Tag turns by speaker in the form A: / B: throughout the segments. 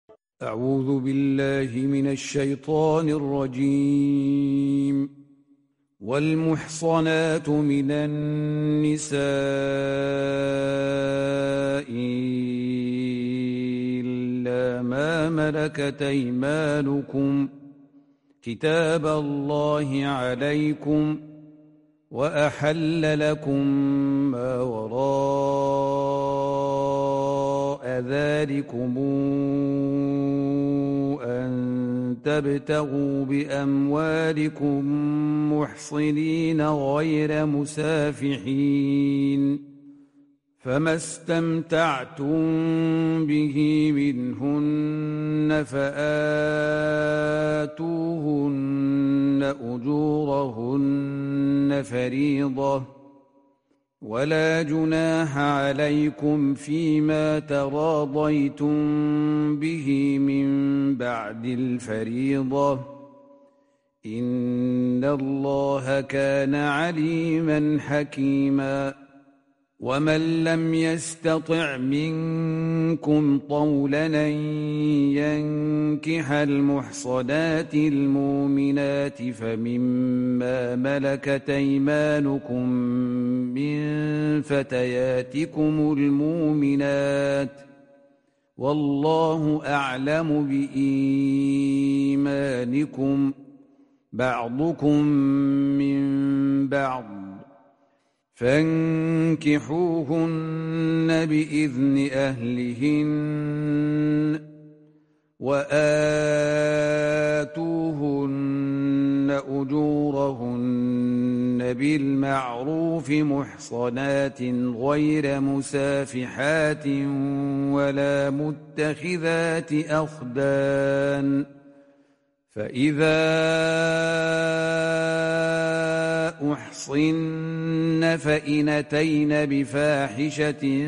A: أعوذ بالله من الشيطان الرجيم. والمحصنات من النساء إلا ما ملكت أيمانكم كتاب الله عليكم وأحل لكم ما وراء ذلكم أن تبتغوا بأموالكم محصنين غير مسافحين، فما استمتعتم به منهن فآتوهن أجورهن فريضة، ولا جناح عليكم فيما تراضيتم به من بعد الفريضة، إن الله كان عليما حكيما. ومن لم يستطع منكم طولا أن ينكح المحصنات المؤمنات فمما ملكت أيمانكم من فتياتكم المؤمنات، والله أعلم بإيمانكم، بعضكم من بعض، فانكحوهن بإذن أهلهن وآتوهن أجورهن بالمعروف محصنات غير مسافحات ولا متخذات أخدان، فإذا أحصن فإن أتين بفاحشة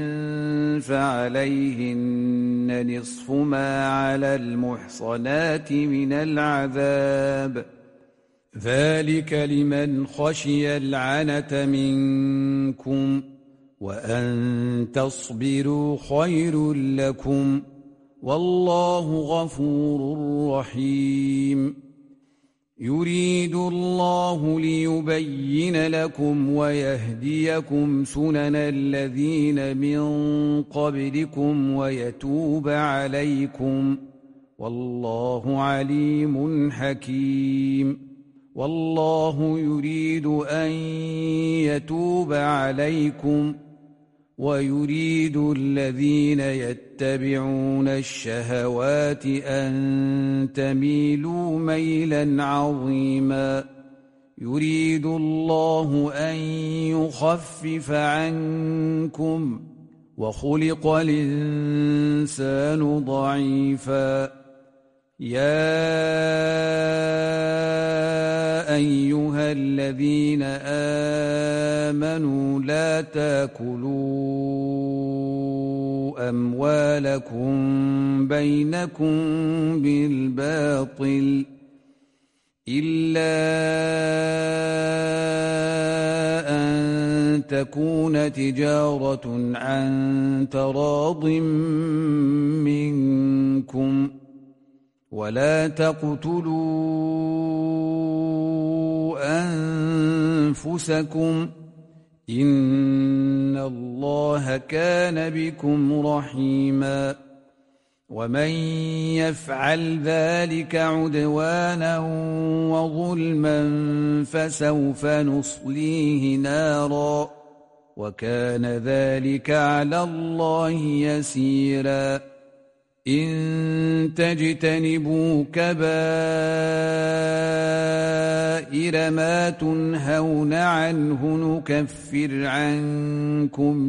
A: فعليهن نصف ما على المحصنات من العذاب، ذلك لمن خشي العنة منكم، وأن تصبروا خير لكم، والله غفور رحيم. يريد الله ليبين لكم ويهديكم سنن الذين من قبلكم ويتوب عليكم، والله عليم حكيم. والله يريد أن يتوب عليكم ويريد الذين يتبعون الشهوات أن تميلوا ميلا عظيما. يريد الله أن يخفف عنكم وخلق الإنسان ضعيفا. يا أيها الذين آمنوا لا تأكلوا أموالكم بينكم بالباطل إلا أن تكون تجارة عن تراض منكم، ولا تقتلوا أنفسكم إن الله كان بكم رحيما. ومن يفعل ذلك عدوانا وظلما فسوف نصليه نارا، وكان ذلك على الله يسيرا. إن تجتنبوا كبائر ما تنهون عنه نكفر عنكم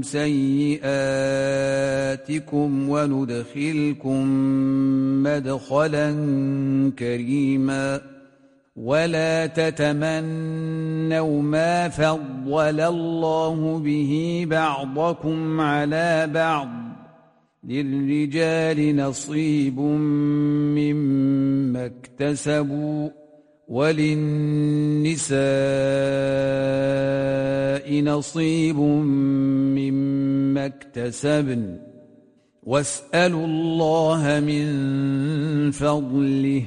A: سيئاتكم وندخلكم مدخلا كريما. ولا تتمنوا ما فضل الله به بعضكم على بعض، للرجال نصيب مما اكتسبوا وللنساء نصيب مما اكتسبن، واسألوا الله من فضله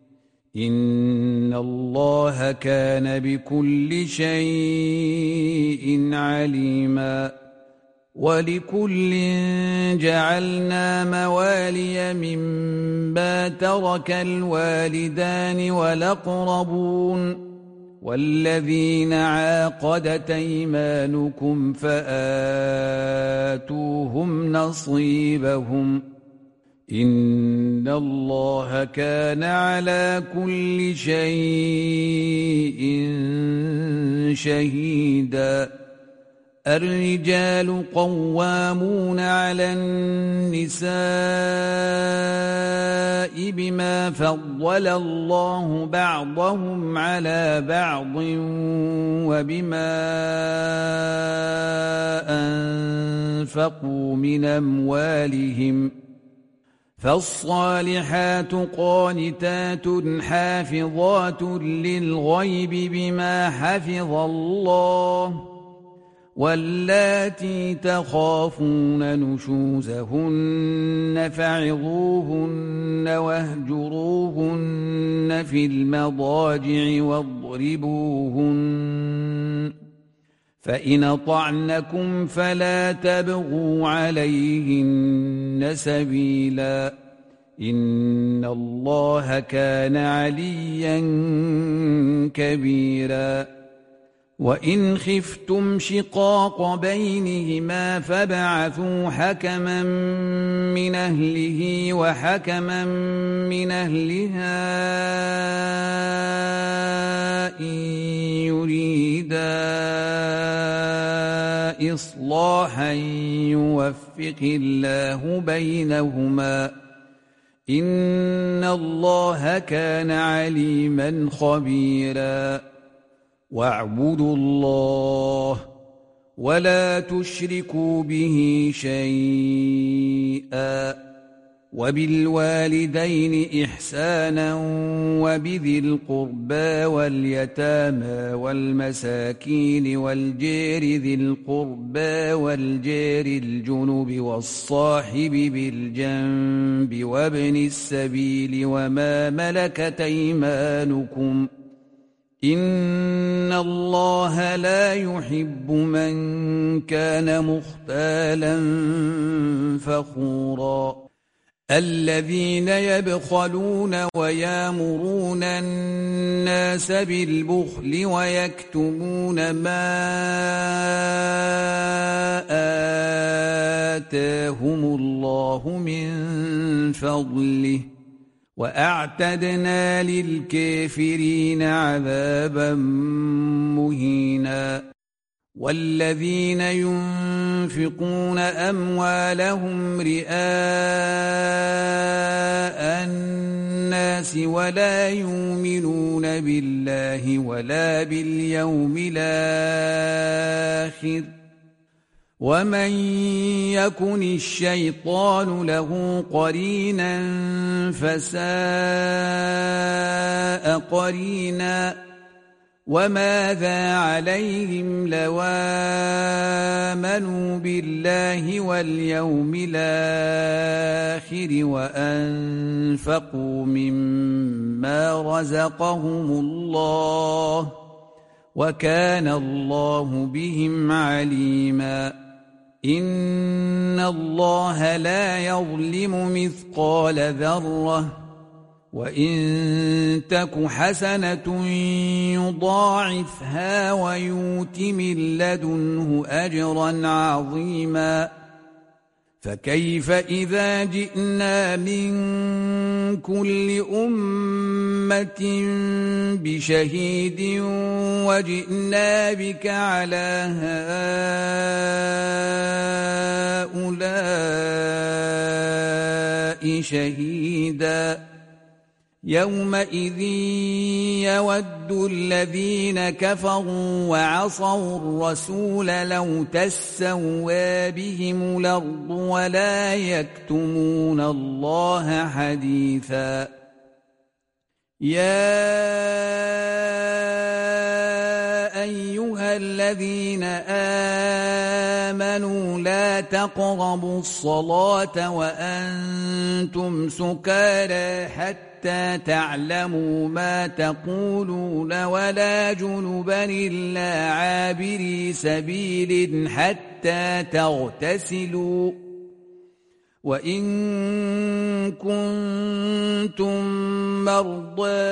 A: إن الله كان بكل شيء عليما ولكل جعلنا موالي مما ترك الوالدان والأقربون والذين عاقدت أيمانكم فآتوهم نصيبهم إن الله كان على كل شيء شهيدا الرجال قوامون على النساء بما فضل الله بعضهم على بعض وبما أنفقوا من أموالهم فالصالحات قانتات حافظات للغيب بما حفظ الله واللاتي تخافون نشوزهن فعظوهن واهجروهن في المضاجع واضربوهن فإن أطعنكم فلا تبغوا عليهن سبيلا إن الله كان عليا كبيرا وإن خفتم شقاق بينهما فابعثوا حكما من أهله وحكما من أهلها إن يريدا إصلاحا يوفق الله بينهما إن الله كان عليما خبيرا واعبدوا الله ولا تشركوا به شيئا وبالوالدين إحسانا وبذي القربى واليتامى والمساكين والجير ذي القربى والجير الجنب والصاحب بالجنب وابن السبيل وما ملكت أيمانكم إن الله لا يحب من كان مختالا فخورا الذين يبخلون ويامرون الناس بالبخل ويكتمون ما آتاهم الله من فضله وأعتدنا للكافرين عذابا مهينا والذين ينفقون أموالهم رئاء الناس ولا يؤمنون بالله ولا باليوم الآخر ومن يكن الشيطان له قرينا فساء قرينا وماذا عليهم لو آمنوا بالله واليوم الآخر وأنفقوا مما رزقهم الله وكان الله بهم عليما إن الله لا يظلم مثقال ذرة وإن تك حسنة يضاعفها ويؤت من لدنه أجرا عظيما فكيف إذا جئنا من كل أمة بشهيد وجئنا بك على هؤلاء شهيدا يومئذ يود الذين كفروا وعصوا الرسول لو تسوى بهم الأرض ولا يكتمون الله حديثا يا أيها الذين الذين آمنوا لا تقربوا الصلاة وأنتم سكارى حتى تعلموا ما تقولون ولا جنبا إلا عابري سبيل حتى تغتسلوا وإن كنتم مرضى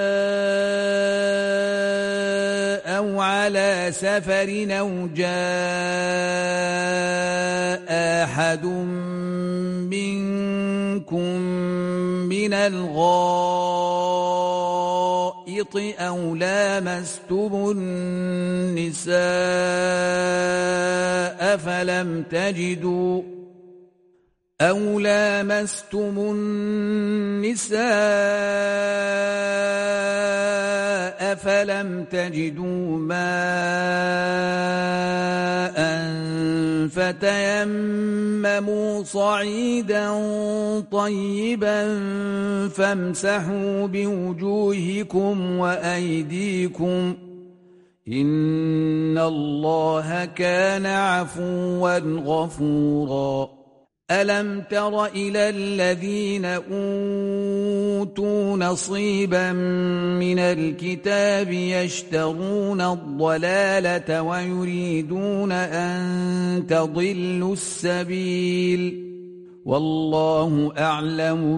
A: أو على سفر أو جاء أحد منكم من الغائط أو لامستم النساء فلم تجدوا ماء فتيمموا صعيدا طيبا فامسحوا بوجوهكم وأيديكم إن الله كان عفوا غفورا ألم تر إلى الذين أوتوا نصيبا من الكتاب يشترون الضلالة ويريدون أن تضلوا السبيل والله أعلم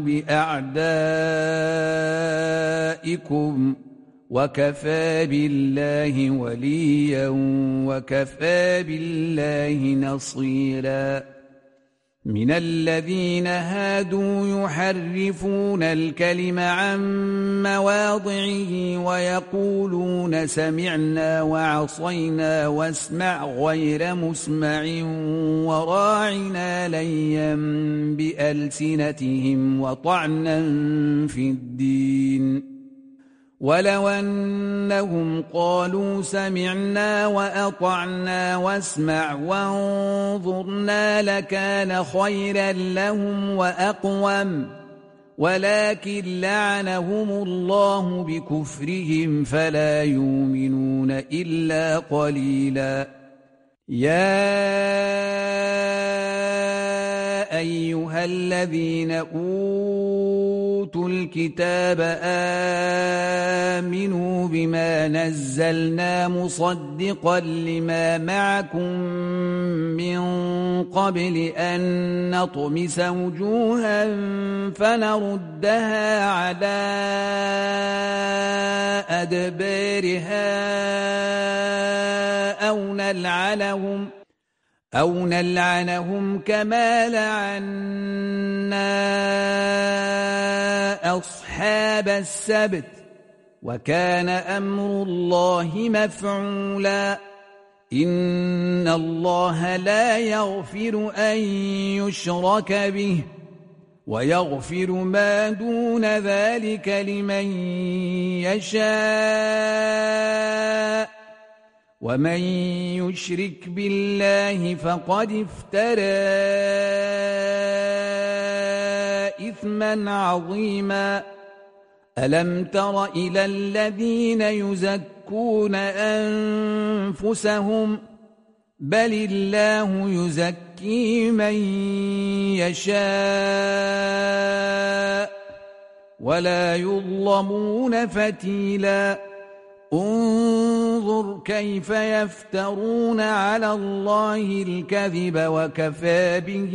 A: بأعدائكم وكفى بالله وليا وكفى بالله نصيرا من الذين هادوا يحرفون الكلم عن مواضعه ويقولون سمعنا وعصينا واسمع غير مسمع وراعنا ليا بألسنتهم وطعنا في الدين ولو أنهم قالوا سمعنا وأطعنا واسمع وانظرنا لكان خيرا لهم وأقوم ولكن لعنهم الله بكفرهم فلا يؤمنون إلا قليلا يا أيها الذين أوتوا الكتاب آمنوا بما نزلنا مصدقا لما معكم من قبل أن نطمس وجوها فنردها على أدبارها أو نلعنهم كما لعنا أصحاب السبت وكان أمر الله مفعولا إن الله لا يغفر أن يشرك به ويغفر ما دون ذلك لمن يشاء ومن يشرك بالله فقد افترى إثما عظيما ألم تر إلى الذين يزكون أنفسهم بل الله يزكي من يشاء ولا يظلمون فتيلا انظر كيف يفترون على الله الكذب وكفى به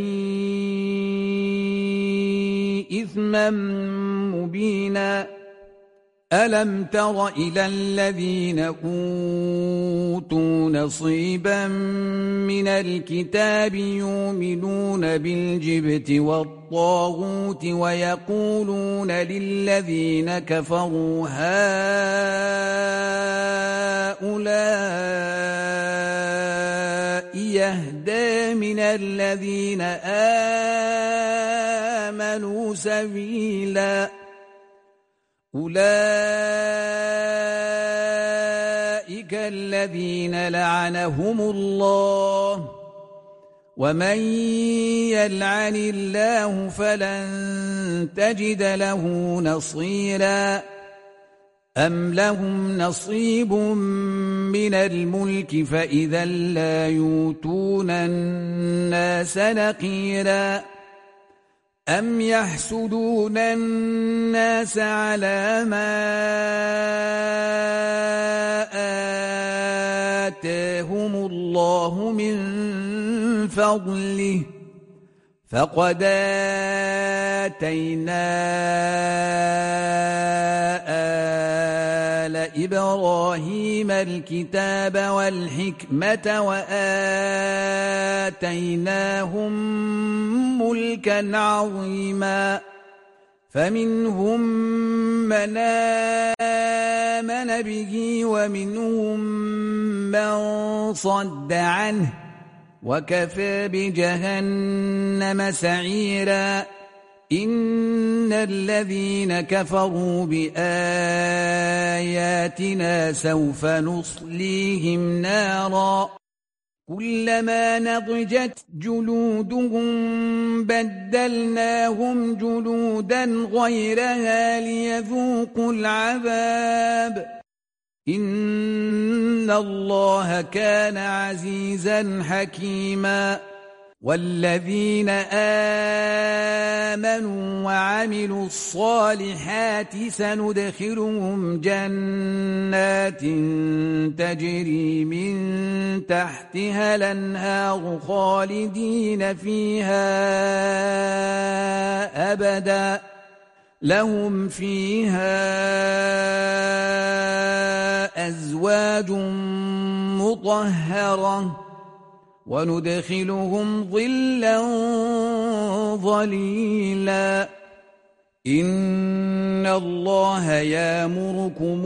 A: إثما مبينا ألم تر إلى الذين أوتوا نصيبا من الكتاب يؤمنون بالجبت والطاغوت ويقولون للذين كفروا هؤلاء يهدى من الذين آمنوا سبيلا أولئك الذين لعنهم الله ومن يلعن الله فلن تجد له نصيرا أم لهم نصيب من الملك فإذا لا يؤتون الناس نقيرا أم يحسدون الناس على ما آتاهم الله من فضله فقد آتينا آل إبراهيم الكتاب والحكمة وآتيناهم ملكا عظيما فمنهم من آمن به ومنهم من صد عنه وكفى بجهنم سعيرا إن الذين كفروا بآياتنا سوف نصليهم نارا كلما نضجت جلودهم بدلناهم جلودا غيرها ليذوقوا العذاب إن الله كان عزيزا حكيما والذين آمنوا وعملوا الصالحات سندخلهم جنات تجري من تحتها الأنهار خالدين فيها أبدا لهم فيها أزواج مطهرة وندخلهم ظلا ظليلا إن الله يأمركم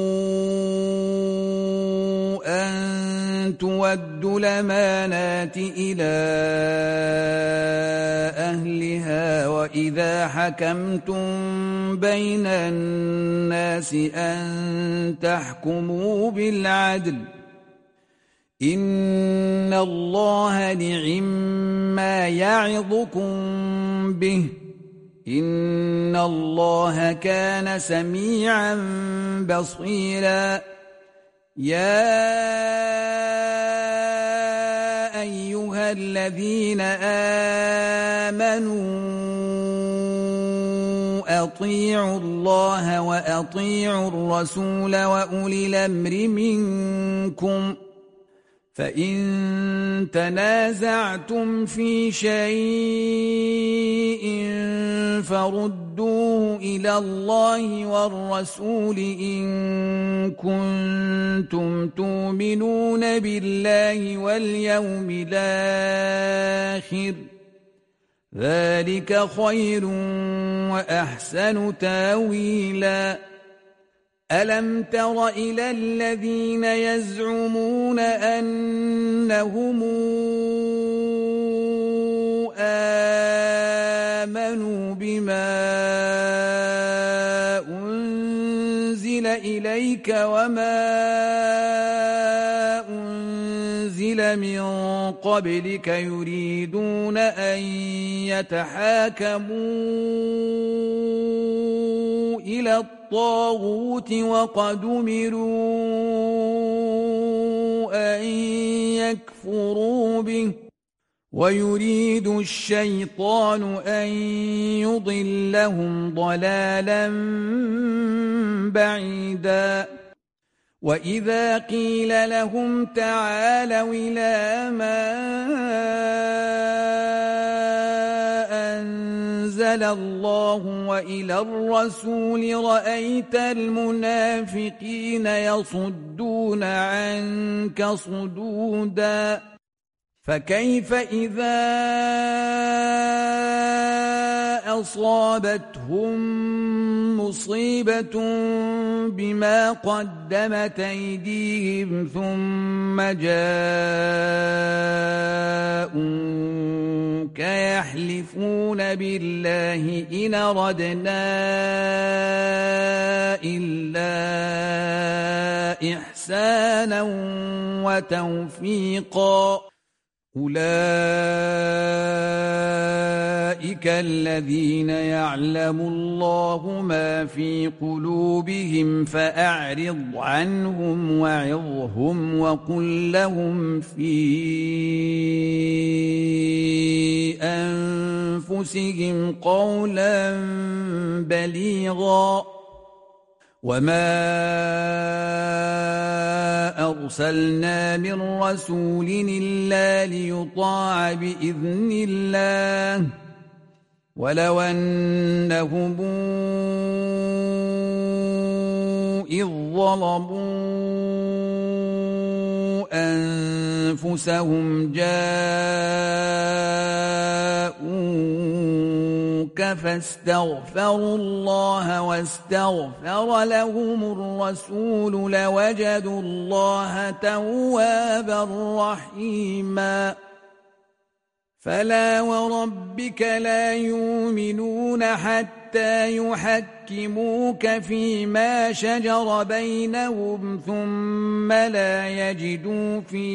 A: أن تودوا الأمانات إلى أهلها وإذا حكمتم بين الناس أن تحكموا بالعدل إن الله نعما يعظكم به إن الله كان سميعا بصيرا يا أيها الذين آمنوا أطيعوا الله وأطيعوا الرسول وأولي الأمر منكم فإن تنازعتم في شيء فردوه إلى الله والرسول إن كنتم تؤمنون بالله واليوم الآخر ذلك خير وأحسن تاويلا ألم تر إلى الذين يزعمون أنهم آمنوا بما أنزل إليك وما أنزل من قبلك يريدون أن يتحاكموا إلى الطاغوت وقد أمروا أن يكفروا به ويريد الشيطان أن يضلهم ضلالا بعيدا وإذا قيل لهم تعالوا إلى ما أنزل الله وإلى الرسول رأيت المنافقين يصدون عنك صدودا فكيف إذا أصابتهم مصيبة بما قدمت أيديهم ثم جاءوك يحلفون بالله إن أردنا إلا إحسانا وتوفيقا أولئك الذين يعلم الله ما في قلوبهم فأعرض عنهم وعظهم وقل لهم في أنفسهم قولا بليغا وما أرسلنا من رسول إلا ليطاع بإذن الله ولو أنهم إذ ظلموا أنفسهم جاءوك فاستغفروا الله واستغفر لهم الرسول لوجدوا الله توابا رحيما فلا وربك لا يؤمنون حتى يحكموك فيما شجر بينهم ثم لا يجدوا في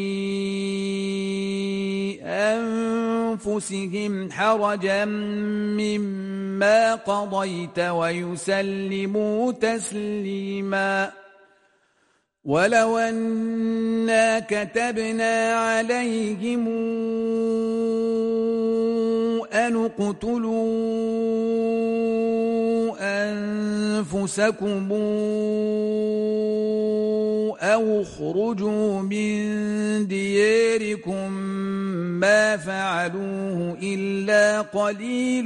A: أنفسهم حرجا مما قضيت ويسلموا تسليما ولو أنا كتبنا عليهم أن اقتلوا أنفسكم أو اخرجوا من دياركم ما فعلوه إلا قليل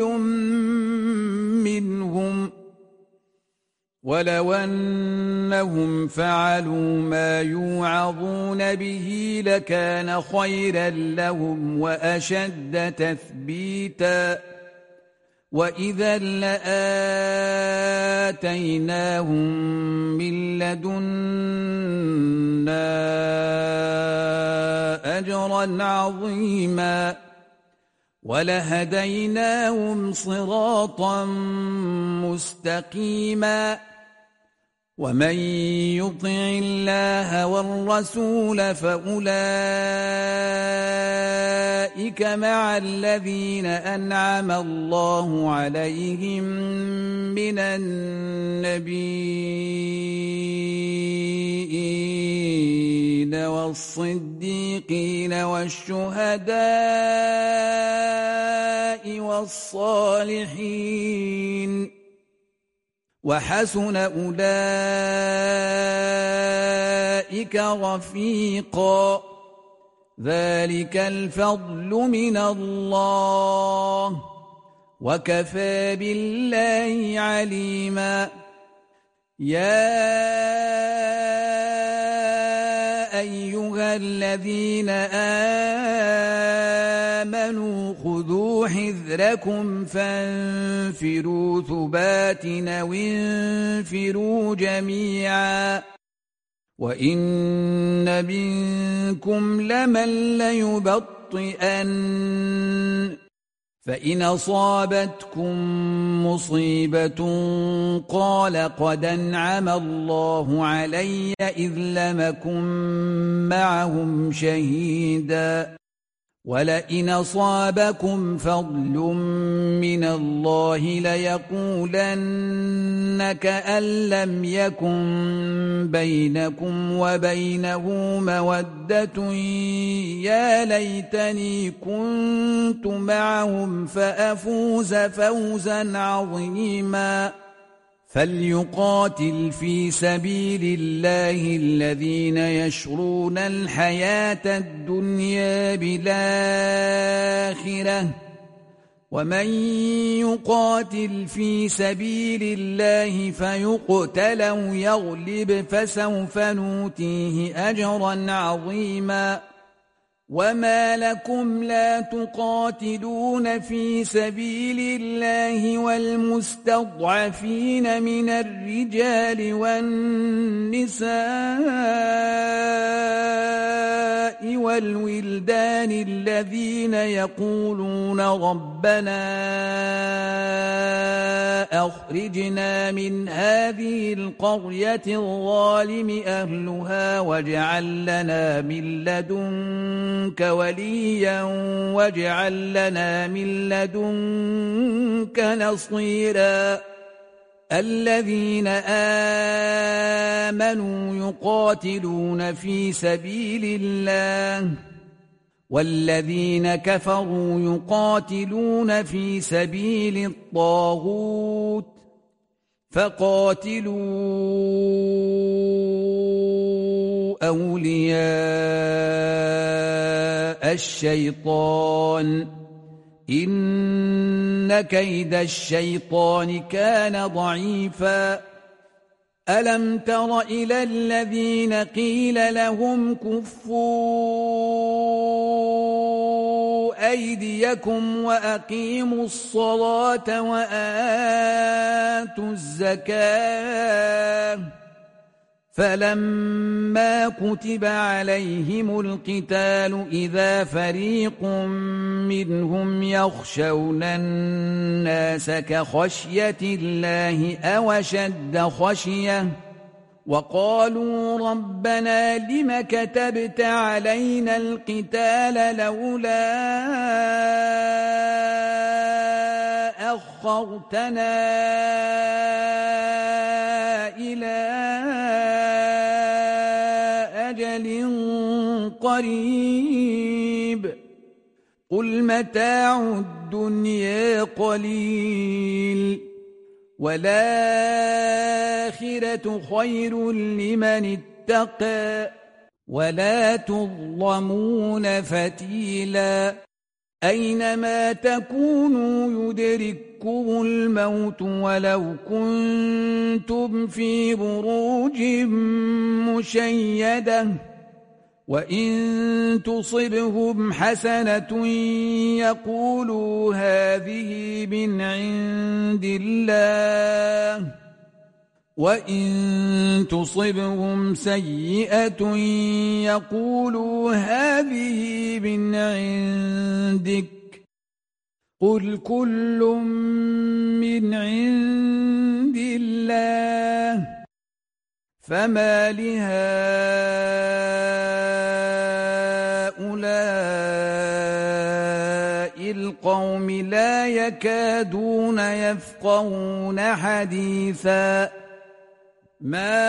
A: منهم ولو أنهم فعلوا ما يوعظون به لكان خيرا لهم وأشد تثبيتا وإذا لآتيناهم من لدنا أجرا عظيما ولهديناهم صراطا مستقيما ومن يطع الله والرسول فأولئك مع الذين أنعم الله عليهم من النبيين والصديقين والشهداء والصالحين وحسن أولئك رفيقا ذلك الفضل من الله وكفى بالله عليما يا أيها الذين آمنوا خذوا حذركم فانفروا ثبات أو انفروا جميعا وإن منكم لمن ليبطئن فإن أصابتكم مصيبة قال قد أنعم الله علي إذ لم أكن معهم شهيدا ولئن أصابكم فضل من الله ليقولن كأن لم يكن بينكم وبينه مودة يا ليتني كنت معهم فأفوز فوزا عظيما فليقاتل في سبيل الله الذين يشرون الحياة الدنيا بالآخرة ومن يقاتل في سبيل الله فيقتل أو يغلب فسوف نؤتيه أجرا عظيما وما لكم لا تقاتلون في سبيل الله والمستضعفين من الرجال والنساء والولدان الذين يقولون ربنا أخرجنا من هذه القرية الظالم أهلها واجعل لنا من لدنك لدنك وليا واجعل لنا من لدنك نصيرا الذين آمنوا يقاتلون في سبيل الله والذين كفروا يقاتلون في سبيل الطاغوت فقاتلوا أولياء الشيطان إن كيد الشيطان كان ضعيفا ألم تر إلى الذين قيل لهم كفوا أيديكم وأقيموا الصلاة وآتوا الزكاة فلما كتب عليهم القتال إذا فريق منهم يخشون الناس كخشية الله أو أشد خشية وقالوا ربنا لم كتبت علينا القتال لولا أخرتنا إلى أجل قريب قل متاع الدنيا قليل والآخرة خير لمن اتقى ولا تظلمون فتيلا أينما تكونوا يدرككم الموت ولو كنتم في بروج مشيدة وإن تصبهم حسنة يقولوا هذه من عند الله وإن تصبهم سيئة يقولوا هذه من عندك قل كل من عند الله فما لهؤلاء القوم لا يكادون يفقهون حديثا ما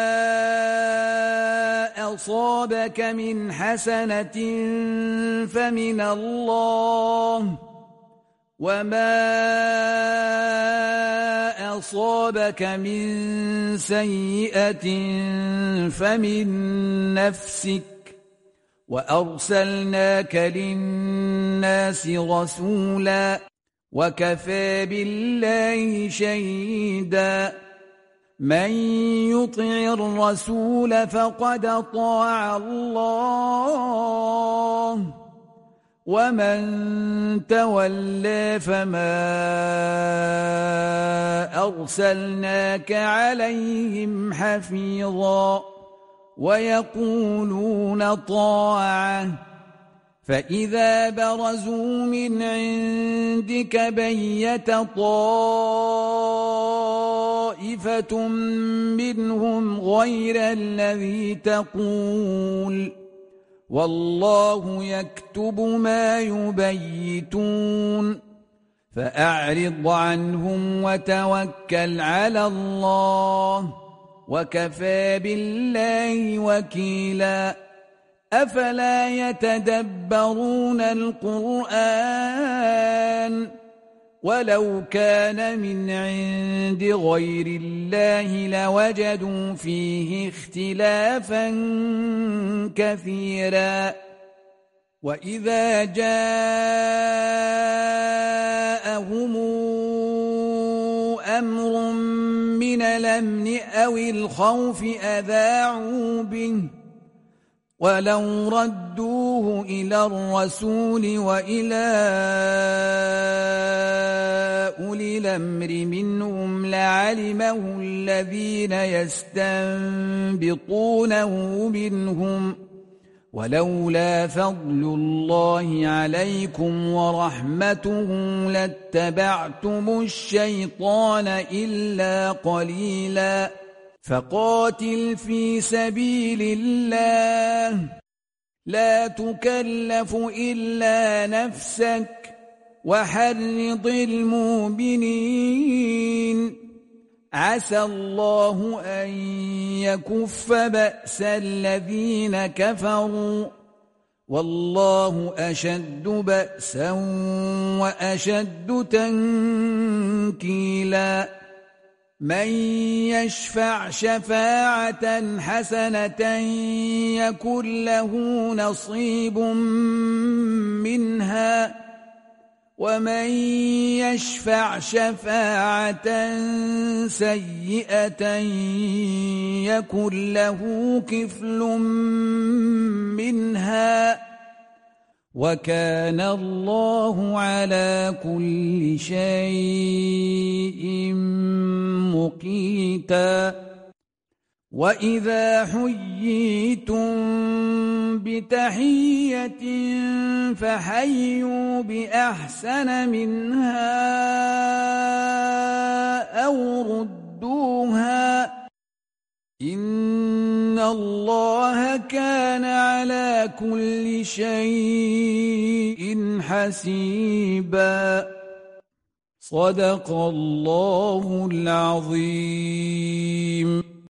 A: أصابك من حسنة فمن الله وما أصابك من سيئة فمن نفسك وأرسلناك للناس رسولا وكفى بالله شهيدا من يطع الرسول فقد أطاع الله ومن تولى فما أرسلناك عليهم حفيظا ويقولون طاعة فإذا برزوا من عندك بيت طائفة منهم غير الذي تقول والله يكتب ما يبيتون فأعرض عنهم وتوكل على الله وكفى بالله وكيلا أفلا يتدبرون القرآن ولو كان من عند غير الله لوجدوا فيه اختلافا كثيرا وإذا جاءهم أمر من الأمن أو الخوف أذاعوا به ولو ردوه إلى الرسول وإلى أولي الأمر منهم لعلمه الذين يستنبطونه منهم ولولا فضل الله عليكم ورحمته لاتبعتم الشيطان إلا قليلا فقاتل في سبيل الله لا تكلف إلا نفسك وحرض المؤمنين عسى الله أن يكف بأس الذين كفروا والله أشد بأسا وأشد تنكيلا من يشفع شفاعة حسنة يكن له نصيب منها ومن يشفع شفاعة سيئة يكن له كفل منها وكان الله على كل شيء مقيتا وإذا حييتم بتحية فحيوا بأحسن منها أو ردوها إن الله كان على كل شيء حسيبا صدق الله العظيم.